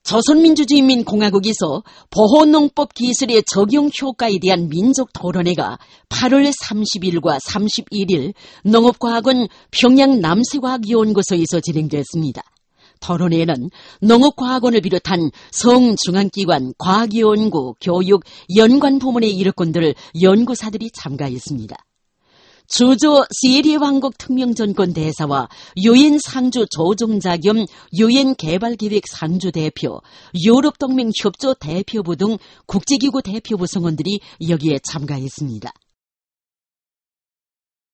조선민주주의인민공화국에서 보호농법 기술의 적용 효과에 대한 민족 토론회가 8월 30일과 31일 농업과학원 평양 남세과학연구소에서 진행됐습니다. 토론회에는 농업과학원을 비롯한 성중앙기관, 과학연구, 교육, 연관 부문의 일꾼들, 연구사들이 참가했습니다. 주조 시리아 왕국 특명전권 대사와 유엔 상주 조종자 겸 유엔 개발기획 상주 대표, 유럽동맹 협조 대표부 등 국제기구 대표부 성원들이 여기에 참가했습니다.